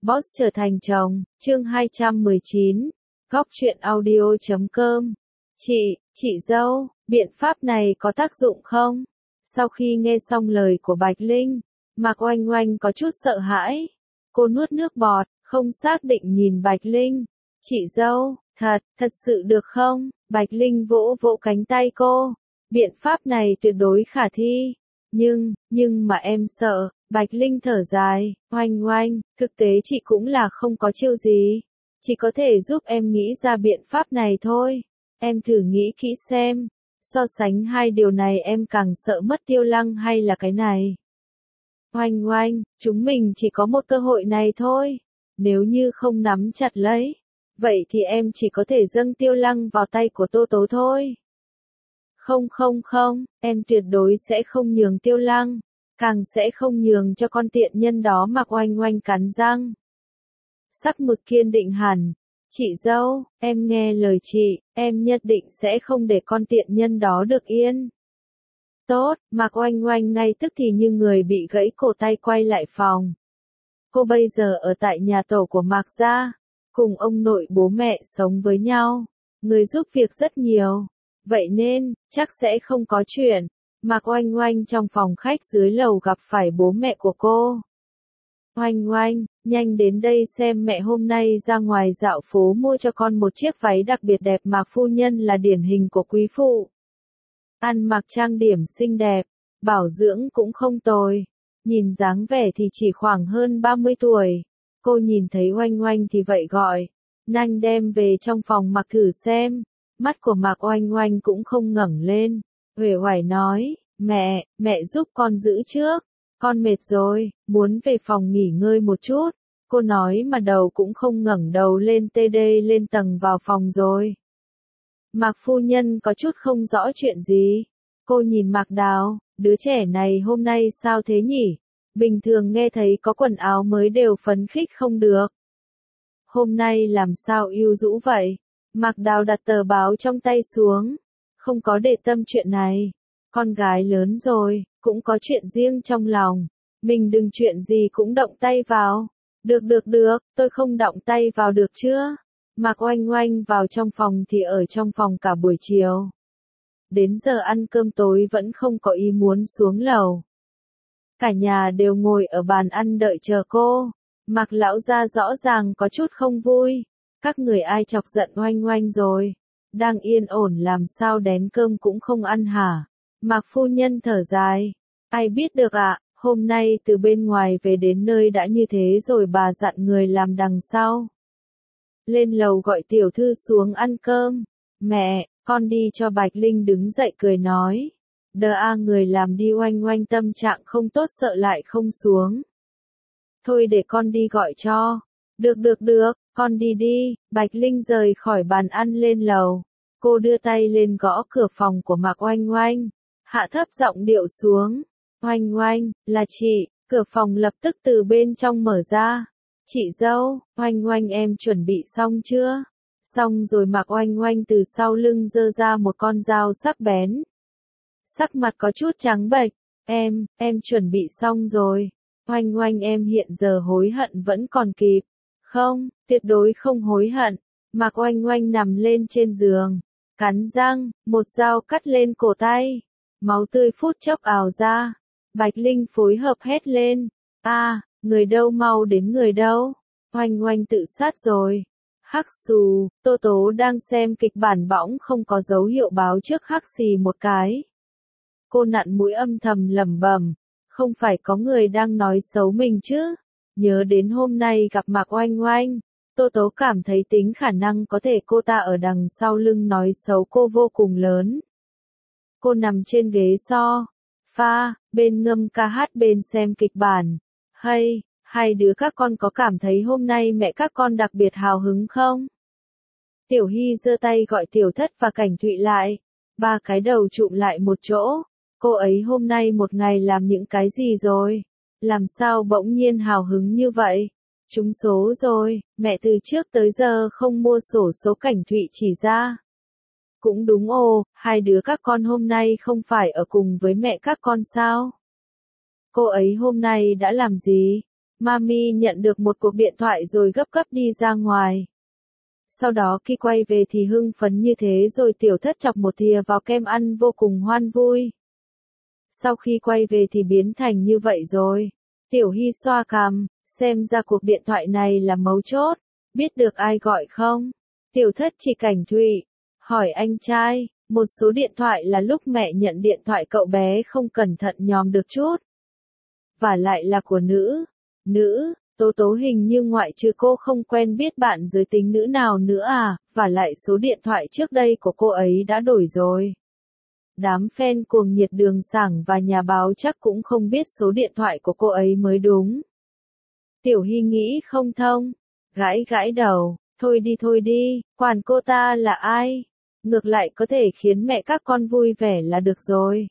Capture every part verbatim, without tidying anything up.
Boss trở thành chồng, chương hai trăm mười chín, góc truyện audio chấm com. Chị, chị dâu, biện pháp này có tác dụng không? Sau khi nghe xong lời của Bạch Linh, Mạc Oanh Oanh có chút sợ hãi. Cô nuốt nước bọt, không xác định nhìn Bạch Linh. Chị dâu, thật, thật sự được không? Bạch Linh vỗ vỗ cánh tay cô. Biện pháp này tuyệt đối khả thi. Nhưng, nhưng mà em sợ. Bạch Linh thở dài, Oanh Oanh, thực tế chị cũng là không có chiêu gì. Chỉ có thể giúp em nghĩ ra biện pháp này thôi. Em thử nghĩ kỹ xem. So sánh hai điều này em càng sợ mất Tiêu Lăng hay là cái này? Oanh Oanh, chúng mình chỉ có một cơ hội này thôi. Nếu như không nắm chặt lấy, vậy thì em chỉ có thể dâng Tiêu Lăng vào tay của Tô Tố thôi. Không không không, em tuyệt đối sẽ không nhường Tiêu Lăng. Càng sẽ không nhường cho con tiện nhân đó. Mạc Oanh Oanh cắn răng. Sắc mực kiên định hẳn. Chị dâu, em nghe lời chị, em nhất định sẽ không để con tiện nhân đó được yên. Tốt, Mạc Oanh Oanh ngay tức thì như người bị gãy cổ tay quay lại phòng. Cô bây giờ ở tại nhà tổ của Mạc gia, cùng ông nội bố mẹ sống với nhau, người giúp việc rất nhiều, vậy nên, chắc sẽ không có chuyện. Mạc Oanh Oanh trong phòng khách dưới lầu gặp phải bố mẹ của cô. Oanh Oanh, nhanh đến đây xem mẹ hôm nay ra ngoài dạo phố mua cho con một chiếc váy đặc biệt đẹp. Mạc phu nhân là điển hình của quý phụ. Ăn mặc trang điểm xinh đẹp, bảo dưỡng cũng không tồi. Nhìn dáng vẻ thì chỉ khoảng hơn ba mươi tuổi. Cô nhìn thấy Oanh Oanh thì vậy gọi. Nhanh đem về trong phòng mặc thử xem. Mắt của Mạc Oanh Oanh cũng không ngẩng lên. Uể oải nói, mẹ, mẹ giúp con giữ trước. Con mệt rồi, muốn về phòng nghỉ ngơi một chút. Cô nói mà đầu cũng không ngẩng đầu lên. Tê đê lên tầng vào phòng rồi. Mạc phu nhân có chút không rõ chuyện gì. Cô nhìn Mạc Đào, đứa trẻ này hôm nay sao thế nhỉ? Bình thường nghe thấy có quần áo mới đều phấn khích không được. Hôm nay làm sao ưu dũ vậy? Mạc Đào đặt tờ báo trong tay xuống. Không có để tâm chuyện này. Con gái lớn rồi, cũng có chuyện riêng trong lòng. Mình đừng chuyện gì cũng động tay vào. Được được được, tôi không động tay vào được chưa? Mạc Oanh Oanh vào trong phòng thì ở trong phòng cả buổi chiều. Đến giờ ăn cơm tối vẫn không có ý muốn xuống lầu. Cả nhà đều ngồi ở bàn ăn đợi chờ cô. Mạc lão gia rõ ràng có chút không vui. Các người ai chọc giận Oanh Oanh rồi? Đang yên ổn làm sao đến cơm cũng không ăn hả? Mạc phu nhân thở dài. Ai biết được ạ, à, hôm nay từ bên ngoài về đến nơi đã như thế rồi. Bà dặn người làm đằng sau. Lên lầu gọi tiểu thư xuống ăn cơm. Mẹ, con đi cho. Bạch Linh đứng dậy cười nói. Đờ a người làm đi. Oanh Oanh tâm trạng không tốt sợ lại không xuống. Thôi để con đi gọi cho. Được được được, con đi đi. Bạch Linh rời khỏi bàn ăn lên lầu. Cô đưa tay lên gõ cửa phòng của Mạc Oanh Oanh. Hạ thấp giọng điệu xuống. Oanh Oanh, là chị. Cửa phòng lập tức từ bên trong mở ra. Chị dâu, Oanh Oanh em chuẩn bị xong chưa? Xong rồi. Mạc Oanh Oanh từ sau lưng giơ ra một con dao sắc bén. Sắc mặt có chút trắng bệch. Em, em chuẩn bị xong rồi. Oanh Oanh em hiện giờ hối hận vẫn còn kịp. Không, tuyệt đối không hối hận. Mạc Oanh Oanh nằm lên trên giường. Cắn răng, một dao cắt lên cổ tay. Máu tươi phút chốc ào ra. Bạch Linh phối hợp hét lên. A, à, người đâu mau đến người đâu. Oanh Oanh tự sát rồi. Hắc xù, Tô Tố đang xem kịch bản bỗng không có dấu hiệu báo trước hắc xì một cái. Cô nặn mũi âm thầm lẩm bẩm. Không phải có người đang nói xấu mình chứ? Nhớ đến hôm nay gặp Mạc Oanh Oanh. Tô Tố cảm thấy tính khả năng có thể cô ta ở đằng sau lưng nói xấu cô vô cùng lớn. Cô nằm trên ghế so. Pha, bên ngâm ca hát bên xem kịch bản. Hay, hai đứa các con có cảm thấy hôm nay mẹ các con đặc biệt hào hứng không? Tiểu Hy giơ tay gọi Tiểu Thất và Cảnh Thụy lại. Ba cái đầu chụm lại một chỗ. Cô ấy hôm nay một ngày làm những cái gì rồi? Làm sao bỗng nhiên hào hứng như vậy? Trúng số rồi, mẹ từ trước tới giờ không mua sổ số. Cảnh Thụy chỉ ra. Cũng đúng ồ, hai đứa các con hôm nay không phải ở cùng với mẹ các con sao? Cô ấy hôm nay đã làm gì? Mami nhận được một cuộc điện thoại rồi gấp gấp đi ra ngoài. Sau đó khi quay về thì hưng phấn như thế rồi tiểu thất chọc một thìa vào kem ăn vô cùng hoan vui. Sau khi quay về thì biến thành như vậy rồi. Tiểu Hy xoa cằm, xem ra cuộc điện thoại này là mấu chốt. Biết được ai gọi không? Tiểu thất chỉ Cảnh Thụy. Hỏi anh trai, một số điện thoại là lúc mẹ nhận điện thoại cậu bé không cẩn thận nhòm được chút. Và lại là của nữ. Nữ, Tố Tố hình như ngoại trừ cô không quen biết bạn giới tính nữ nào nữa à, và lại số điện thoại trước đây của cô ấy đã đổi rồi. Đám fan cuồng nhiệt Đường Sảng và nhà báo chắc cũng không biết số điện thoại của cô ấy mới đúng. Tiểu Hy nghĩ không thông, gãi gãi đầu, thôi đi thôi đi, quản cô ta là ai, ngược lại có thể khiến mẹ các con vui vẻ là được rồi.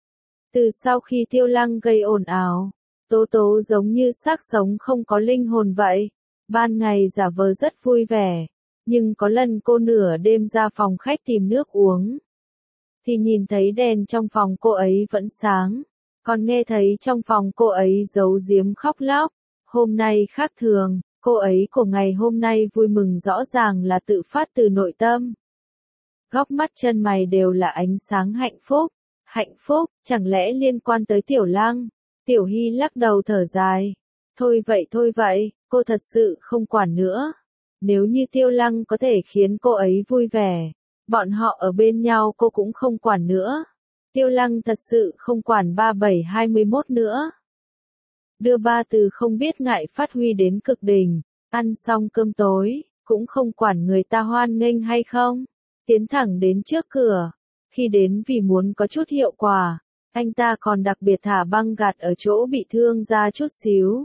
Từ sau khi Tiêu Lăng gây ồn ào, Tố Tố giống như xác sống không có linh hồn vậy, ban ngày giả vờ rất vui vẻ, nhưng có lần cô nửa đêm ra phòng khách tìm nước uống, thì nhìn thấy đèn trong phòng cô ấy vẫn sáng, còn nghe thấy trong phòng cô ấy giấu giếm khóc lóc. Hôm nay khác thường, cô ấy của ngày hôm nay vui mừng rõ ràng là tự phát từ nội tâm. Góc mắt chân mày đều là ánh sáng hạnh phúc. Hạnh phúc, chẳng lẽ liên quan tới Tiểu Lăng? Tiểu Hy lắc đầu thở dài. Thôi vậy thôi vậy, cô thật sự không quản nữa. Nếu như Tiêu Lăng có thể khiến cô ấy vui vẻ, bọn họ ở bên nhau cô cũng không quản nữa. Tiêu Lăng thật sự không quản ba bảy hai mươi mốt nữa. Đưa ba từ không biết ngại phát huy đến cực đỉnh, ăn xong cơm tối, cũng không quản người ta hoan nghênh hay không, tiến thẳng đến trước cửa. Khi đến vì muốn có chút hiệu quả, anh ta còn đặc biệt thả băng gạt ở chỗ bị thương ra chút xíu.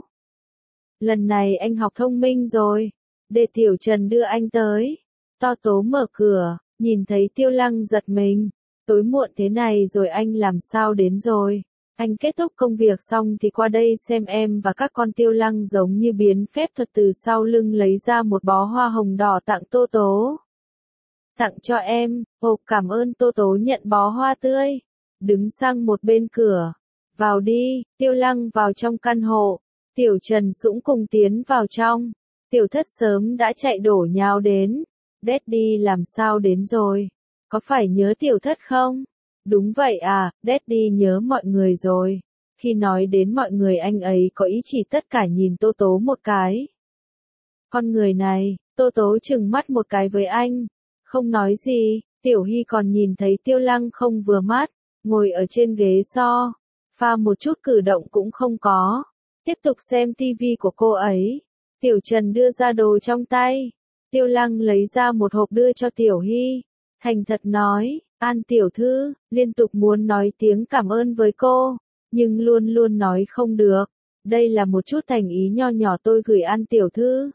Lần này anh học thông minh rồi, để Tiểu Trần đưa anh tới. To Tố mở cửa, nhìn thấy Tiêu Lăng giật mình, tối muộn thế này rồi anh làm sao đến rồi. Anh kết thúc công việc xong thì qua đây xem em và các con. Tiêu Lăng giống như biến phép thuật từ sau lưng lấy ra một bó hoa hồng đỏ tặng Tô Tố. Tặng cho em, ồ cảm ơn. Tô Tố nhận bó hoa tươi, đứng sang một bên cửa. Vào đi. Tiêu Lăng vào trong căn hộ, Tiểu Trần Dũng cùng tiến vào trong. Tiểu Thất sớm đã chạy đổ nhào đến. Daddy làm sao đến rồi? Có phải nhớ Tiểu Thất không? Đúng vậy à, Daddy nhớ mọi người rồi. Khi nói đến mọi người anh ấy có ý chỉ tất cả nhìn Tô Tố một cái. Con người này, Tô Tố chừng mắt một cái với anh. Không nói gì, Tiểu Hy còn nhìn thấy Tiêu Lăng không vừa mắt, ngồi ở trên ghế so, pha một chút cử động cũng không có. Tiếp tục xem tivi của cô ấy. Tiểu Trần đưa ra đồ trong tay. Tiêu Lăng lấy ra một hộp đưa cho Tiểu Hy. Thành thật nói, An tiểu thư, liên tục muốn nói tiếng cảm ơn với cô, nhưng luôn luôn nói không được. Đây là một chút thành ý nho nhỏ tôi gửi An tiểu thư.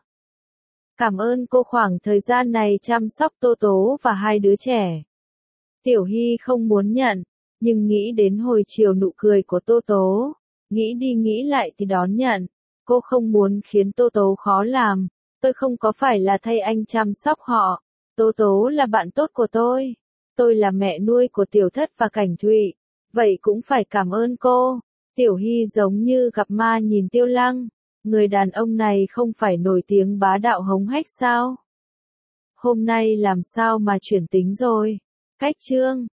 Cảm ơn cô khoảng thời gian này chăm sóc Tô Tố và hai đứa trẻ. Tiểu Hy không muốn nhận, nhưng nghĩ đến hồi chiều nụ cười của Tô Tố, nghĩ đi nghĩ lại thì đón nhận. Cô không muốn khiến Tô Tố khó làm. Tôi không có phải là thay anh chăm sóc họ. Tô Tố là bạn tốt của tôi. Tôi là mẹ nuôi của Tiểu Thất và Cảnh Thụy. Vậy cũng phải cảm ơn cô. Tiểu Hy giống như gặp ma nhìn Tiêu Lăng. Người đàn ông này không phải nổi tiếng bá đạo hống hách sao? Hôm nay làm sao mà chuyển tính rồi? Cách chương